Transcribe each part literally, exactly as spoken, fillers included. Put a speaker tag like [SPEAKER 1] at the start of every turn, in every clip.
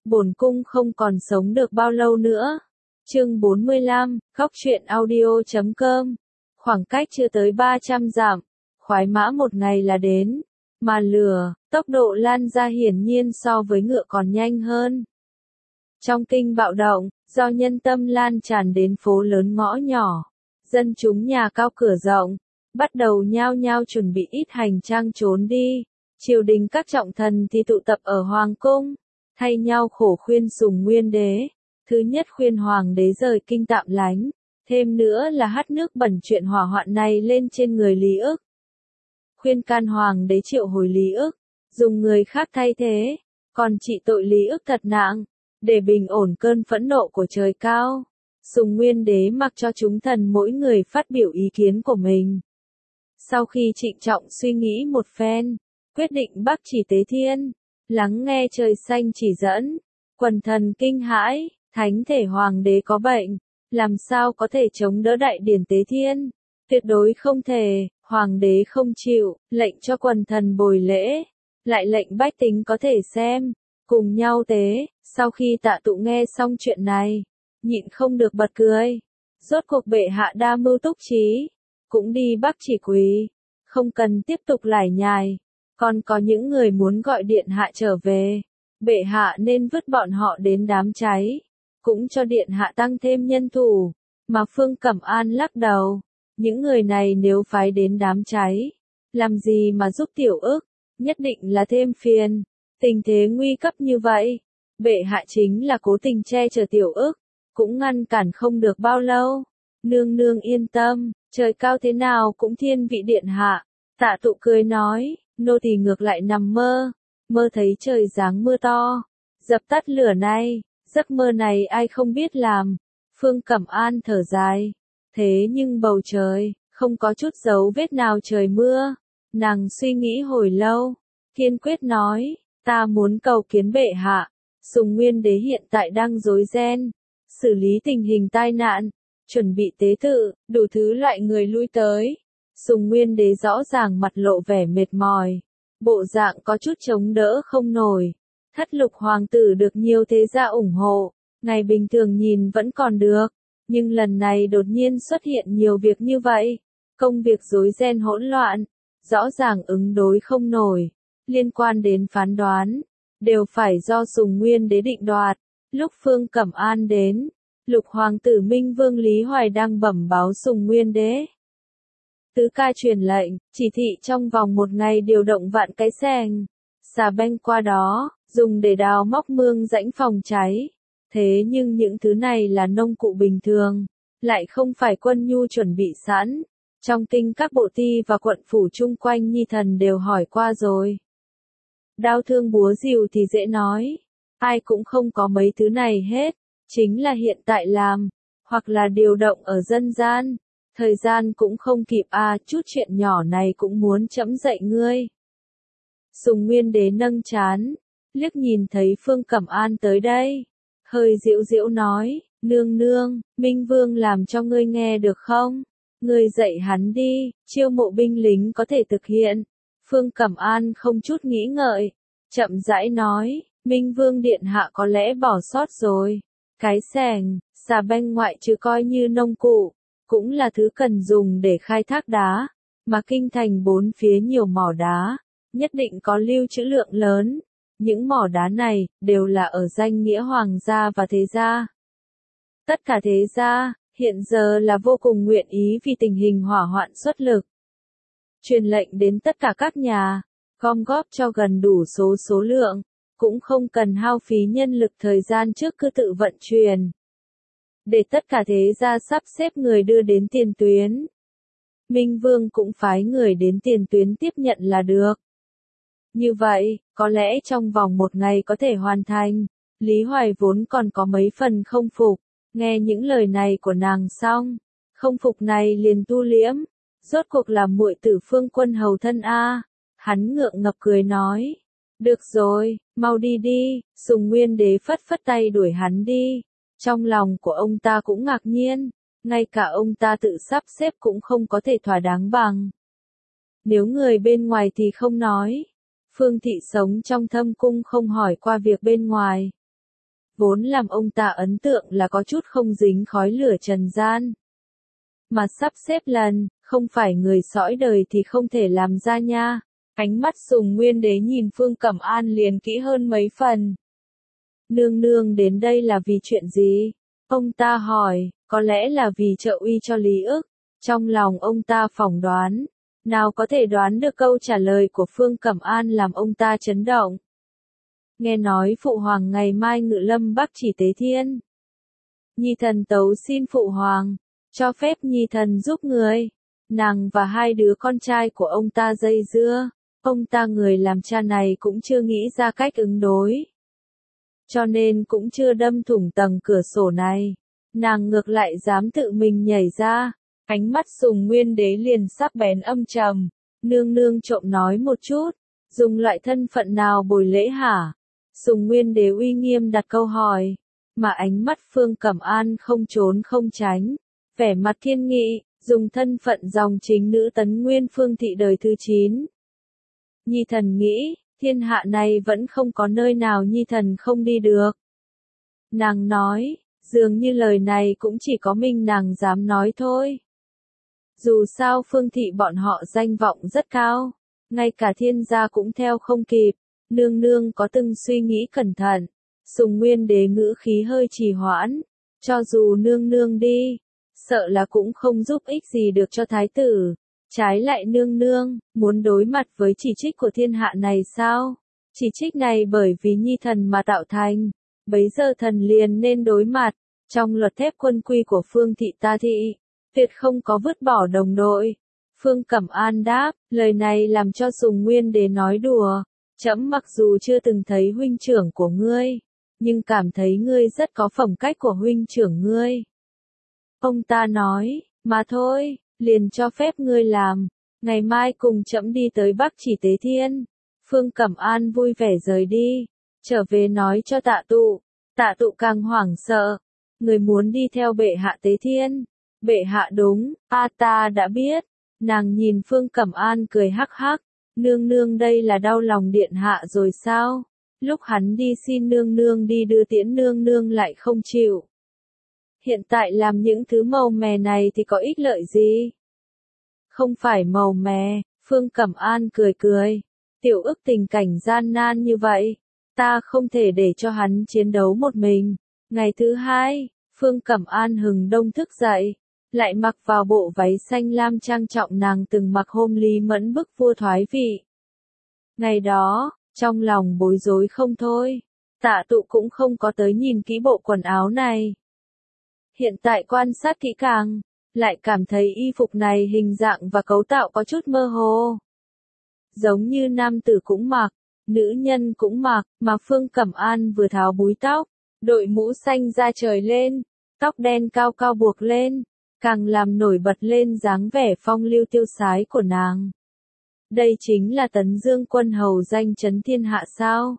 [SPEAKER 1] bổn cung không còn sống được bao lâu nữa. Chương bốn mươi lăm, Khóc Chuyện Audio chấm com. Khoảng cách chưa tới ba trăm dặm, khoái mã một ngày là đến, mà lửa, tốc độ lan ra hiển nhiên so với ngựa còn nhanh hơn. Trong kinh bạo động, do nhân tâm lan tràn đến phố lớn ngõ nhỏ, dân chúng nhà cao cửa rộng, bắt đầu nhao nhao chuẩn bị ít hành trang trốn đi. Triều đình các trọng thần thì tụ tập ở hoàng cung, thay nhau khổ khuyên Sùng Nguyên Đế. Thứ nhất khuyên hoàng đế rời kinh tạm lánh, thêm nữa là hắt nước bẩn chuyện hỏa hoạn này lên trên người Lý Ức. Khuyên can hoàng đế triệu hồi Lý Ức, dùng người khác thay thế, còn trị tội Lý Ức thật nặng, để bình ổn cơn phẫn nộ của trời cao. Sùng Nguyên Đế mặc cho chúng thần mỗi người phát biểu ý kiến của mình. Sau khi trịnh trọng suy nghĩ một phen, quyết định bắc chỉ Tế Thiên, lắng nghe trời xanh chỉ dẫn, quần thần kinh hãi, thánh thể hoàng đế có bệnh, làm sao có thể chống đỡ đại điển Tế Thiên, tuyệt đối không thể. Hoàng đế không chịu, lệnh cho quần thần bồi lễ, lại lệnh bách tính có thể xem, cùng nhau tế. Sau khi tạ tụ nghe xong chuyện này, nhịn không được bật cười. Rốt cuộc bệ hạ đa mưu túc trí, cũng đi bắc chỉ quỳ, không cần tiếp tục lải nhải. Còn có những người muốn gọi điện hạ trở về, bệ hạ nên vứt bọn họ đến đám cháy, cũng cho điện hạ tăng thêm nhân thủ. Mà Phương Cẩm An lắc đầu, những người này nếu phái đến đám cháy, làm gì mà giúp Tiểu Ức, nhất định là thêm phiền. Tình thế nguy cấp như vậy, bệ hạ chính là cố tình che chở Tiểu Ức, cũng ngăn cản không được bao lâu. Nương nương yên tâm, trời cao thế nào cũng thiên vị điện hạ. Tạ Tụ cười nói, nô tỳ ngược lại nằm mơ, mơ thấy trời giáng mưa to, dập tắt lửa này, giấc mơ này ai không biết làm. Phương Cẩm An thở dài, thế nhưng bầu trời, không có chút dấu vết nào trời mưa. Nàng suy nghĩ hồi lâu, kiên quyết nói, ta muốn cầu kiến bệ hạ. Sùng Nguyên Đế hiện tại đang rối ren, xử lý tình hình tai nạn, chuẩn bị tế tự, đủ thứ loại người lui tới. Sùng Nguyên Đế rõ ràng mặt lộ vẻ mệt mỏi, bộ dạng có chút chống đỡ không nổi. Thất lục hoàng tử được nhiều thế gia ủng hộ, ngày bình thường nhìn vẫn còn được, nhưng lần này đột nhiên xuất hiện nhiều việc như vậy, công việc rối ren hỗn loạn, rõ ràng ứng đối không nổi, liên quan đến phán đoán, đều phải do Sùng Nguyên Đế định đoạt. Lúc Phương Cẩm An đến, lục hoàng tử Minh Vương Lý Hoài đang bẩm báo Sùng Nguyên Đế. Tứ ca truyền lệnh, chỉ thị trong vòng một ngày điều động vạn cái xẻng, xà beng qua đó, dùng để đào móc mương rãnh phòng cháy. Thế nhưng những thứ này là nông cụ bình thường, lại không phải quân nhu chuẩn bị sẵn. Trong kinh các bộ ty và quận phủ chung quanh nhi thần đều hỏi qua rồi. Đao thương búa rìu thì dễ nói, ai cũng không có mấy thứ này hết, chính là hiện tại làm, hoặc là điều động ở dân gian. Thời gian cũng không kịp à, chút chuyện nhỏ này cũng muốn trẫm dạy ngươi. Sùng Nguyên Đế nâng trán, liếc nhìn thấy Phương Cẩm An tới đây, hơi giễu giễu nói, nương nương, Minh Vương làm cho ngươi nghe được không? Ngươi dạy hắn đi, chiêu mộ binh lính có thể thực hiện. Phương Cẩm An không chút nghĩ ngợi, chậm rãi nói, Minh Vương điện hạ có lẽ bỏ sót rồi. Cái xẻng, xà beng ngoại trừ coi như nông cụ, cũng là thứ cần dùng để khai thác đá, mà kinh thành bốn phía nhiều mỏ đá, nhất định có lưu trữ lượng lớn. Những mỏ đá này, đều là ở danh nghĩa hoàng gia và thế gia. Tất cả thế gia, hiện giờ là vô cùng nguyện ý vì tình hình hỏa hoạn xuất lực. Truyền lệnh đến tất cả các nhà, gom góp cho gần đủ số số lượng, cũng không cần hao phí nhân lực thời gian trước cứ tự vận chuyển. Để tất cả thế gia sắp xếp người đưa đến tiền tuyến. Minh Vương cũng phái người đến tiền tuyến tiếp nhận là được. Như vậy, có lẽ trong vòng một ngày có thể hoàn thành. Lý Hoài vốn còn có mấy phần không phục, nghe những lời này của nàng xong, không phục này liền tu liễm, rốt cuộc là muội tử Phương Quân hầu thân a. Hắn ngượng ngập cười nói, được rồi, mau đi đi. Sùng Nguyên Đế phất phất tay đuổi hắn đi. Trong lòng của ông ta cũng ngạc nhiên, ngay cả ông ta tự sắp xếp cũng không có thể thỏa đáng bằng. Nếu người bên ngoài thì không nói, Phương Thị sống trong thâm cung không hỏi qua việc bên ngoài. vốn làm ông ta ấn tượng là có chút không dính khói lửa trần gian. Mà sắp xếp lần, không phải người sõi đời thì không thể làm ra nha. Ánh mắt Sùng Nguyên Đế nhìn Phương Cẩm An liền kỹ hơn mấy phần. Nương nương đến đây là vì chuyện gì? Ông ta hỏi, có lẽ là vì trợ uy cho Lý Ức. Trong lòng ông ta phỏng đoán, nào có thể đoán được câu trả lời của Phương Cẩm An làm ông ta chấn động. Nghe nói Phụ Hoàng ngày mai ngự lâm Bắc chỉ tế thiên. Nhi thần tấu xin Phụ Hoàng, cho phép Nhi thần giúp người. Nàng và hai đứa con trai của ông ta dây dưa, ông ta người làm cha này cũng chưa nghĩ ra cách ứng đối. Cho nên cũng chưa đâm thủng tầng cửa sổ này. Nàng ngược lại dám tự mình nhảy ra. Ánh mắt Sùng Nguyên Đế liền sắc bén âm trầm. Nương nương trộm nói một chút. Dùng loại thân phận nào bồi lễ hả? Sùng Nguyên Đế uy nghiêm đặt câu hỏi. Mà ánh mắt Phương Cẩm An không trốn không tránh. Vẻ mặt thiên nghị, dùng thân phận dòng chính nữ Tấn Nguyên Phương thị đời thứ chín. Nhi thần nghĩ, thiên hạ này vẫn không có nơi nào Nhi thần không đi được. Nàng nói, dường như lời này cũng chỉ có mình nàng dám nói thôi. Dù sao Phương thị bọn họ danh vọng rất cao, ngay cả thiên gia cũng theo không kịp. Nương nương có từng suy nghĩ cẩn thận. Sùng Nguyên Đế ngữ khí hơi trì hoãn. Cho dù nương nương đi, sợ là cũng không giúp ích gì được cho thái tử. Trái lại nương nương, muốn đối mặt với chỉ trích của thiên hạ này sao? Chỉ trích này bởi vì Nhi thần mà tạo thành. Bấy giờ thần liền nên đối mặt. Trong luật thép quân quy của Phương thị ta thị, tuyệt không có vứt bỏ đồng đội. Phương Cẩm An đáp, lời này làm cho Sùng Nguyên Đế nói đùa. Trẫm mặc dù chưa từng thấy huynh trưởng của ngươi, nhưng cảm thấy ngươi rất có phẩm cách của huynh trưởng ngươi. Ông ta nói, mà thôi, liền cho phép ngươi làm. Ngày mai cùng trẫm đi tới Bắc chỉ tế thiên. Phương Cẩm An vui vẻ rời đi. Trở về nói cho Tạ Tụ. Tạ Tụ càng hoảng sợ. Người muốn đi theo bệ hạ tế thiên. Bệ hạ đúng, a ta đã biết. Nàng nhìn Phương Cẩm An cười hắc hắc. Nương nương đây là đau lòng điện hạ rồi sao? Lúc hắn đi xin nương nương đi đưa tiễn nương nương lại không chịu. Hiện tại làm những thứ màu mè này thì có ích lợi gì? Không phải màu mè, Phương Cẩm An cười cười. Tiểu Ức tình cảnh gian nan như vậy, ta không thể để cho hắn chiến đấu một mình. Ngày thứ hai, Phương Cẩm An hừng đông thức dậy, lại mặc vào bộ váy xanh lam trang trọng nàng từng mặc hôm Lý Mẫn bức vua thoái vị. Ngày đó, trong lòng bối rối không thôi, Tạ Tụ cũng không có tới nhìn kỹ bộ quần áo này. Hiện tại quan sát kỹ càng, lại cảm thấy y phục này hình dạng và cấu tạo có chút mơ hồ. Giống như nam tử cũng mặc, nữ nhân cũng mặc, mà Phương Cẩm An vừa tháo búi tóc, đội mũ xanh da trời lên, tóc đen cao cao buộc lên, càng làm nổi bật lên dáng vẻ phong lưu tiêu sái của nàng. Đây chính là Tấn Dương quân hầu danh chấn thiên hạ sao?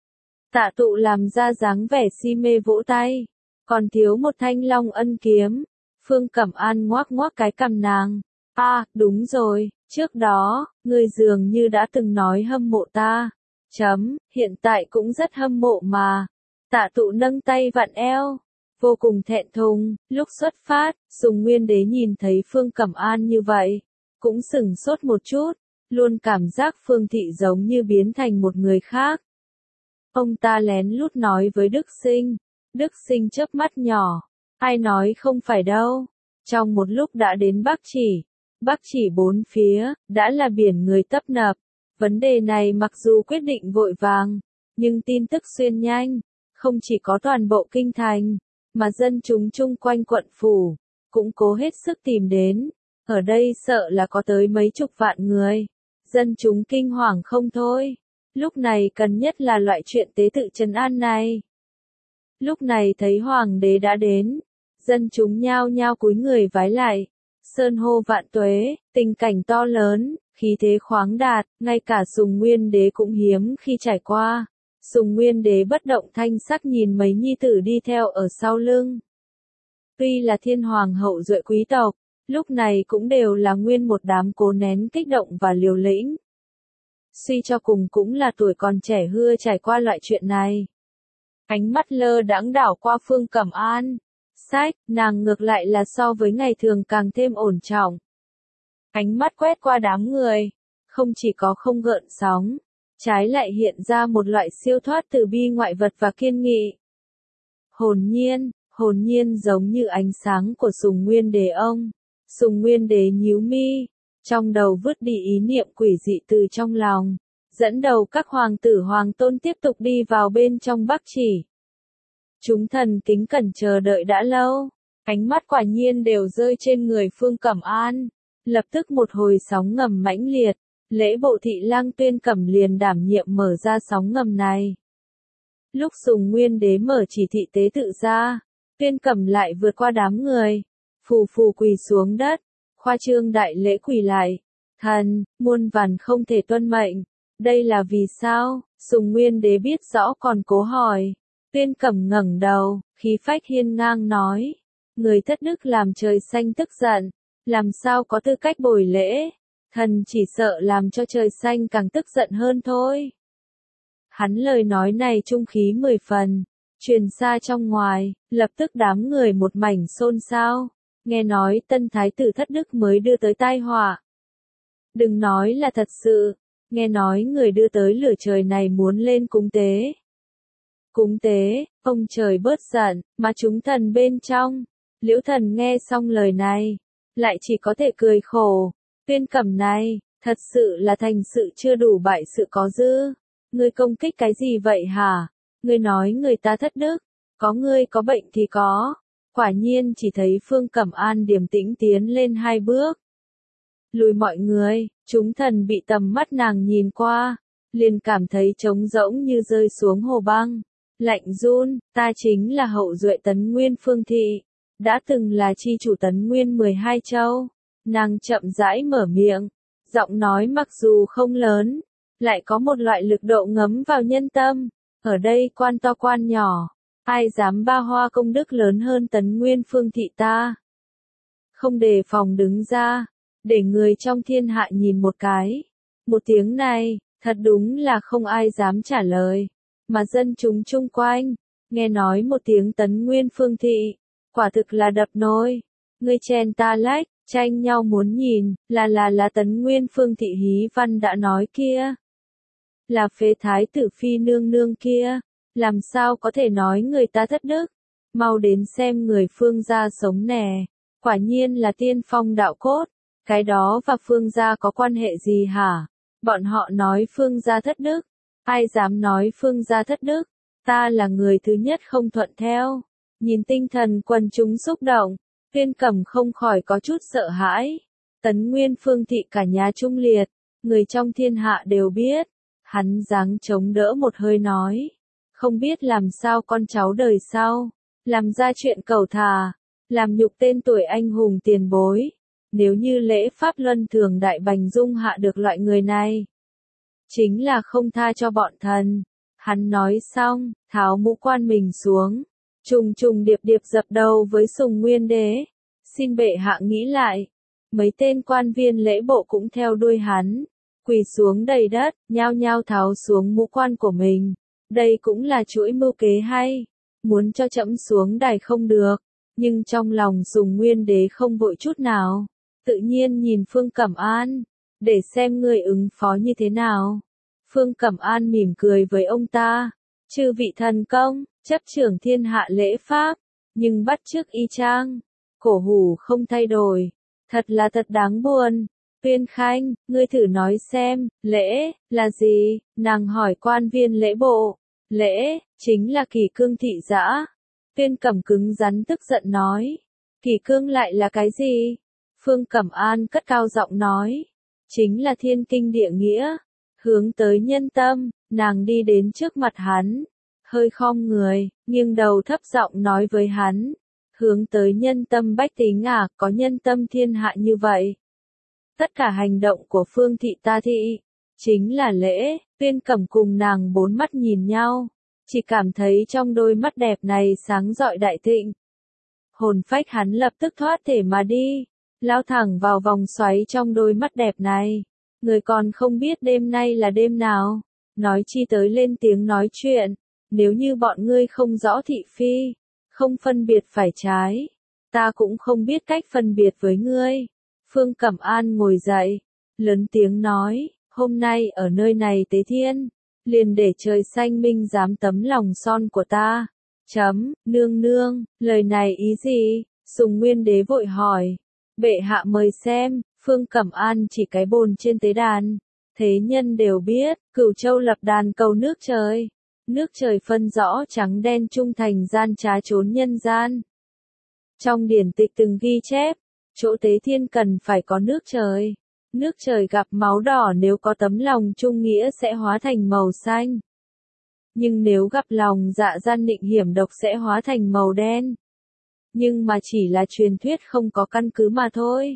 [SPEAKER 1] Tạ Tụ làm ra dáng vẻ si mê vỗ tay, còn thiếu một thanh long ân kiếm. Phương Cẩm An ngoác ngoác cái cằm nàng. À, đúng rồi, trước đó, ngươi dường như đã từng nói hâm mộ ta. Chấm, hiện tại cũng rất hâm mộ mà. Tạ Tụ nâng tay vặn eo, vô cùng thẹn thùng. Lúc xuất phát, Sùng Nguyên Đế nhìn thấy Phương Cẩm An như vậy, cũng sửng sốt một chút, luôn cảm giác Phương thị giống như biến thành một người khác. Ông ta lén lút nói với Đức Sinh. Đức Sinh chớp mắt nhỏ. Ai nói không phải đâu. Trong một lúc đã đến Bắc Chỉ. Bắc Chỉ bốn phía, đã là biển người tấp nập. Vấn đề này mặc dù quyết định vội vàng, nhưng tin tức xuyên nhanh. Không chỉ có toàn bộ kinh thành, mà dân chúng chung quanh quận phủ, cũng cố hết sức tìm đến. Ở đây sợ là có tới mấy chục vạn người. Dân chúng kinh hoàng không thôi. Lúc này cần nhất là loại chuyện tế tự trấn an này. Lúc này thấy hoàng đế đã đến, dân chúng nhao nhao cúi người vái lại. Sơn hô vạn tuế, tình cảnh to lớn, khí thế khoáng đạt, ngay cả Sùng Nguyên Đế cũng hiếm khi trải qua. Sùng Nguyên Đế bất động thanh sắc nhìn mấy nhi tử đi theo ở sau lưng. Tuy là thiên hoàng hậu duệ quý tộc, lúc này cũng đều là nguyên một đám cố nén kích động và liều lĩnh. Suy cho cùng cũng là tuổi còn trẻ hưa trải qua loại chuyện này. Ánh mắt lơ đãng đảo qua Phương Cẩm An. Sách, nàng ngược lại là so với ngày thường càng thêm ổn trọng. Ánh mắt quét qua đám người, không chỉ có không gợn sóng, trái lại hiện ra một loại siêu thoát từ bi ngoại vật và kiên nghị. Hồn nhiên, hồn nhiên giống như ánh sáng của Sùng Nguyên Đế ông. Sùng Nguyên Đế nhíu mi, trong đầu vứt đi ý niệm quỷ dị từ trong lòng, dẫn đầu các hoàng tử hoàng tôn tiếp tục đi vào bên trong Bắc Chỉ. Chúng thần kính cẩn chờ đợi đã lâu, ánh mắt quả nhiên đều rơi trên người Phương Cẩm An, lập tức một hồi sóng ngầm mãnh liệt, lễ bộ thị lang Tuyên Cẩm liền đảm nhiệm mở ra sóng ngầm này. Lúc Sùng Nguyên Đế mở chỉ thị tế tự ra, Tuyên Cẩm lại vượt qua đám người, phù phù quỳ xuống đất, khoa trương đại lễ quỳ lại. Thần, muôn vàn không thể tuân mệnh, đây là vì sao? Sùng Nguyên Đế biết rõ còn cố hỏi. Tuyên Cẩm ngẩng đầu, khí phách hiên ngang nói, người thất đức làm trời xanh tức giận, làm sao có tư cách bồi lễ, thần chỉ sợ làm cho trời xanh càng tức giận hơn thôi. Hắn lời nói này trung khí mười phần, truyền xa trong ngoài, lập tức đám người một mảnh xôn xao, nghe nói tân thái tử thất đức mới đưa tới tai họa. Đừng nói là thật sự, nghe nói người đưa tới lửa trời này muốn lên cúng tế. Cúng tế, ông trời bớt giận, mà chúng thần bên trong. Liễu Thần nghe xong lời này, lại chỉ có thể cười khổ. Tuyên Cẩm này, thật sự là thành sự chưa đủ bại sự có dư. Ngươi công kích cái gì vậy hả? Ngươi nói người ta thất đức, có ngươi có bệnh thì có. Quả nhiên chỉ thấy Phương Cẩm An điềm tĩnh tiến lên hai bước. Lùi mọi người, chúng thần bị tầm mắt nàng nhìn qua, liền cảm thấy trống rỗng như rơi xuống hồ băng. Lạnh run, ta chính là hậu duệ Tấn Nguyên Phương Thị, đã từng là chi chủ Tấn Nguyên mười hai châu. Nàng chậm rãi mở miệng, giọng nói mặc dù không lớn, lại có một loại lực độ ngấm vào nhân tâm. Ở đây quan to quan nhỏ, ai dám ba hoa công đức lớn hơn Tấn Nguyên Phương Thị ta. Không đề phòng đứng ra, để người trong thiên hạ nhìn một cái. Một tiếng này, thật đúng là không ai dám trả lời. Mà dân chúng chung quanh, nghe nói một tiếng Tấn Nguyên Phương Thị, quả thực là đập nồi. Người chen ta lách, tranh nhau muốn nhìn, là là là Tấn Nguyên Phương Thị Hí Văn đã nói kia. Là phế thái tử phi nương nương kia, làm sao có thể nói người ta thất đức. Mau đến xem người Phương gia sống nè, quả nhiên là tiên phong đạo cốt. Cái đó và Phương gia có quan hệ gì hả? Bọn họ nói Phương gia thất đức. Ai dám nói Phương gia thất đức, ta là người thứ nhất không thuận theo. Nhìn tinh thần quần chúng xúc động, Tuyên Cẩm không khỏi có chút sợ hãi. Tấn Nguyên Phương Thị cả nhà trung liệt, người trong thiên hạ đều biết. Hắn dáng chống đỡ một hơi nói, không biết làm sao con cháu đời sau, làm ra chuyện cầu thà, làm nhục tên tuổi anh hùng tiền bối. Nếu như lễ pháp luân thường đại bành dung hạ được loại người này, chính là không tha cho bọn thần. Hắn nói xong, tháo mũ quan mình xuống, trùng trùng điệp điệp dập đầu với Sùng Nguyên Đế. Xin bệ hạ nghĩ lại. Mấy tên quan viên lễ bộ cũng theo đuôi hắn, quỳ xuống đầy đất, nhao nhao tháo xuống mũ quan của mình. Đây cũng là chuỗi mưu kế hay, muốn cho trẫm xuống đài không được, nhưng trong lòng Sùng Nguyên Đế không vội chút nào, tự nhiên nhìn Phương Cẩm An, để xem người ứng phó như thế nào. Phương Cẩm An mỉm cười với ông ta, chư vị thần công, chấp trưởng thiên hạ lễ pháp, nhưng bắt chước y chang, cổ hủ không thay đổi, thật là thật đáng buồn. Tuyên Khanh, ngươi thử nói xem, lễ, là gì? Nàng hỏi quan viên lễ bộ. Lễ, chính là kỷ cương thị giã. Tuyên Cẩm cứng rắn tức giận nói. Kỷ cương lại là cái gì? Phương Cẩm An cất cao giọng nói. Chính là thiên kinh địa nghĩa. Hướng tới nhân tâm, nàng đi đến trước mặt hắn. Hơi khom người, nghiêng đầu thấp giọng nói với hắn. Hướng tới nhân tâm bách tính à, có nhân tâm thiên hạ như vậy. Tất cả hành động của Phương Thị ta thị, chính là lễ. Tuyên Cẩm cùng nàng bốn mắt nhìn nhau, chỉ cảm thấy trong đôi mắt đẹp này sáng rọi đại thịnh. Hồn phách hắn lập tức thoát thể mà đi, lao thẳng vào vòng xoáy trong đôi mắt đẹp này. Người còn không biết đêm nay là đêm nào, nói chi tới lên tiếng nói chuyện. nếu như bọn ngươi không rõ thị phi, không phân biệt phải trái, ta cũng không biết cách phân biệt với ngươi. Phương Cẩm An ngồi dậy, lớn tiếng nói, hôm nay ở nơi này tế thiên, liền để trời xanh minh giám tấm lòng son của ta. Chấm, nương nương, lời này ý gì? Sùng Nguyên Đế vội hỏi. Bệ hạ mời xem, Phương Cẩm An chỉ cái bồn trên tế đàn. Thế nhân đều biết, Cửu Châu lập đàn cầu nước trời. Nước trời phân rõ trắng đen trung thành gian trá trốn nhân gian. Trong điển tịch từng ghi chép, chỗ tế thiên cần phải có nước trời. Nước trời gặp máu đỏ nếu có tấm lòng trung nghĩa sẽ hóa thành màu xanh. Nhưng nếu gặp lòng dạ gian định hiểm độc sẽ hóa thành màu đen. Nhưng mà chỉ là truyền thuyết không có căn cứ mà thôi.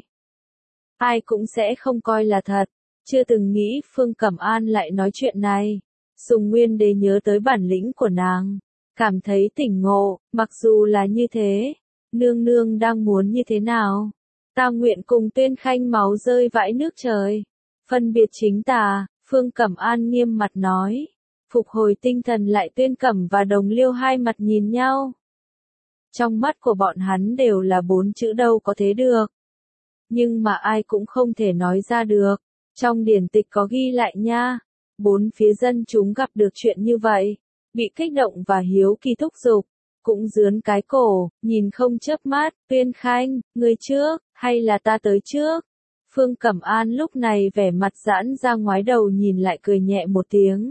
[SPEAKER 1] Ai cũng sẽ không coi là thật. Chưa từng nghĩ Phương Cẩm An lại nói chuyện này. Sùng Nguyên Đế nhớ tới bản lĩnh của nàng. Cảm thấy tỉnh ngộ, mặc dù là như thế. Nương nương đang muốn như thế nào? Ta nguyện cùng Tuyên Khanh máu rơi vãi nước trời. Phân biệt chính tà, Phương Cẩm An nghiêm mặt nói. Phục hồi tinh thần lại Tuyên Cẩm và Đồng Liêu hai mặt nhìn nhau. Trong mắt của bọn hắn đều là bốn chữ đâu có thế được. Nhưng mà ai cũng không thể nói ra được. Trong điển tịch có ghi lại nha. Bốn phía dân chúng gặp được chuyện như vậy. Bị kích động và hiếu kỳ thúc giục. Cũng dướn cái cổ, nhìn không chớp mắt. Tuyên Khanh, người trước, hay là ta tới trước? Phương Cẩm An lúc này vẻ mặt giãn ra ngoái đầu nhìn lại cười nhẹ một tiếng.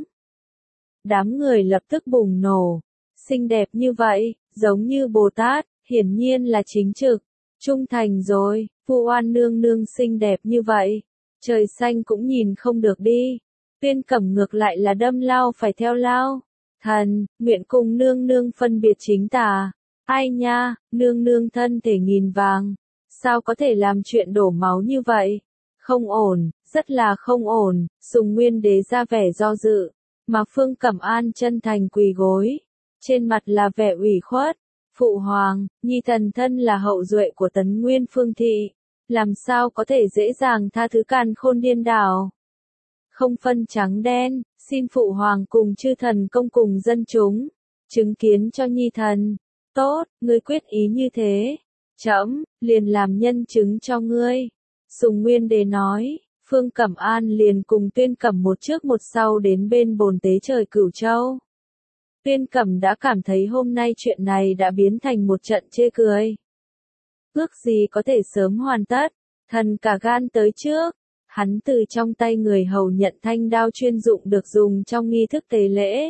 [SPEAKER 1] Đám người lập tức bùng nổ. Xinh đẹp như vậy, giống như Bồ Tát, hiển nhiên là chính trực. Trung thành rồi, Vu Oan nương nương xinh đẹp như vậy. Trời xanh cũng nhìn không được đi. Tuyên Cẩm ngược lại là đâm lao phải theo lao. Thần, nguyện cùng nương nương phân biệt chính tà. Ai nha, nương nương thân thể nghìn vàng. Sao có thể làm chuyện đổ máu như vậy? Không ổn, rất là không ổn. Sùng Nguyên Đế ra vẻ do dự. Mà Phương Cẩm An chân thành quỳ gối. Trên mặt là vẻ ủy khuất. Phụ hoàng, nhi thần thân là hậu duệ của Tấn Nguyên Phương Thị. Làm sao có thể dễ dàng tha thứ càn khôn điên đảo? Không phân trắng đen, xin phụ hoàng cùng chư thần công cùng dân chúng. Chứng kiến cho nhi thần. Tốt, ngươi quyết ý như thế. Trẫm liền làm nhân chứng cho ngươi. Sùng Nguyên Đế nói. Phương Cẩm An liền cùng Tuyên Cẩm một trước một sau đến bên bồn tế trời Cửu Châu. Tuyên Cẩm đã cảm thấy hôm nay chuyện này đã biến thành một trận chê cười. Ước gì có thể sớm hoàn tất, thần cả gan tới trước. Hắn từ trong tay người hầu nhận thanh đao chuyên dụng được dùng trong nghi thức tế lễ.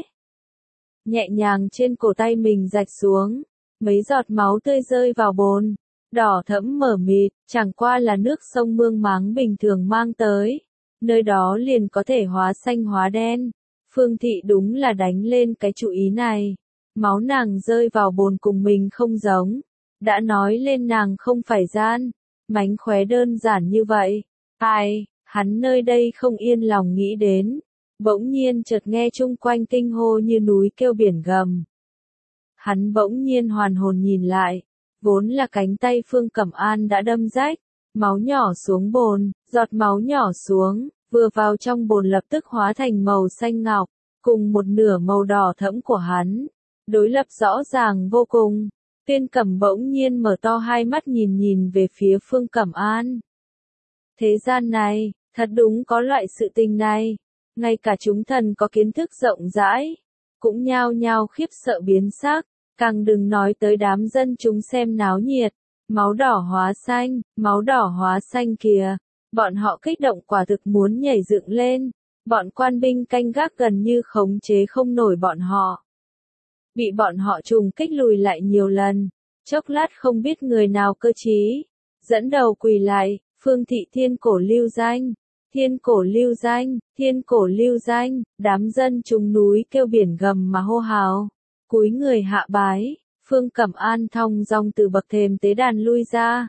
[SPEAKER 1] Nhẹ nhàng trên cổ tay mình rạch xuống, mấy giọt máu tươi rơi vào bồn. Đỏ thẫm mờ mịt, chẳng qua là nước sông mương máng bình thường mang tới. Nơi đó liền có thể hóa xanh hóa đen. Phương Thị đúng là đánh lên cái chủ ý này. Máu nàng rơi vào bồn cùng mình không giống. Đã nói lên nàng không phải gian. Mánh khóe đơn giản như vậy. Ai, hắn nơi đây không yên lòng nghĩ đến. Bỗng nhiên chợt nghe chung quanh kinh hô như núi kêu biển gầm. Hắn bỗng nhiên hoàn hồn nhìn lại. Vốn là cánh tay Phương Cẩm An đã đâm rách, máu nhỏ xuống bồn, giọt máu nhỏ xuống, vừa vào trong bồn lập tức hóa thành màu xanh ngọc, cùng một nửa màu đỏ thẫm của hắn. Đối lập rõ ràng vô cùng. Tuyên Cẩm bỗng nhiên mở to hai mắt nhìn nhìn về phía Phương Cẩm An. Thế gian này, thật đúng có loại sự tình này. Ngay cả chúng thần có kiến thức rộng rãi, cũng nhao nhao khiếp sợ biến sắc. Càng đừng nói tới đám dân chúng xem náo nhiệt. Máu đỏ hóa xanh, máu đỏ hóa xanh kìa. Bọn họ kích động quả thực muốn nhảy dựng lên. Bọn quan binh canh gác gần như khống chế không nổi bọn họ. Bị bọn họ trùng kích lùi lại nhiều lần. Chốc lát không biết người nào cơ trí. Dẫn đầu quỳ lại, Phương Thị thiên cổ lưu danh. Thiên cổ lưu danh, thiên cổ lưu danh. Đám dân chúng núi kêu biển gầm mà hô hào. Cúi người hạ bái, Phương Cẩm An thong dong từ bậc thềm tế đàn lui ra.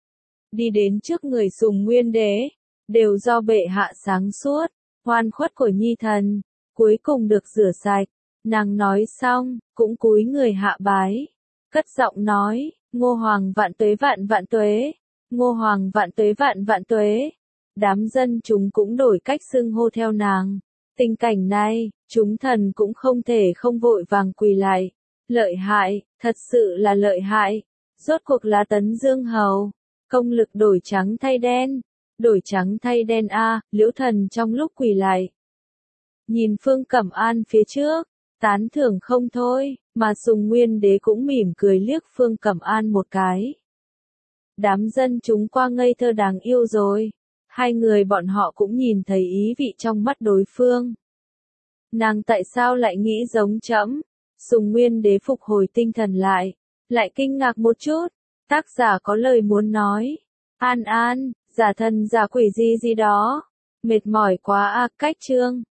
[SPEAKER 1] Đi đến trước người Sùng Nguyên Đế, đều do bệ hạ sáng suốt, oan khuất của nhi thần, cuối cùng được rửa sạch. Nàng nói xong, cũng cúi người hạ bái, cất giọng nói, Ngô Hoàng vạn tuế vạn vạn tuế, Ngô Hoàng vạn tuế vạn vạn tuế. Đám dân chúng cũng đổi cách xưng hô theo nàng. Tình cảnh này, Chúng thần cũng không thể không vội vàng quỳ lại. Lợi hại, thật sự là lợi hại. Rốt cuộc là Tấn Dương Hầu. Công lực đổi trắng thay đen. Đổi trắng thay đen a, Liễu Thần trong lúc quỳ lại. Nhìn Phương Cẩm An phía trước, tán thưởng không thôi, mà Sùng Nguyên Đế cũng mỉm cười liếc Phương Cẩm An một cái. Đám dân chúng qua ngây thơ đáng yêu rồi. Hai người bọn họ cũng nhìn thấy ý vị trong mắt đối phương. Nàng tại sao lại nghĩ giống trẫm? Sùng Nguyên Đế phục hồi tinh thần lại, lại kinh ngạc một chút. Tác giả có lời muốn nói. An An, giả thần giả quỷ gì gì đó. Mệt mỏi quá a, cách chương.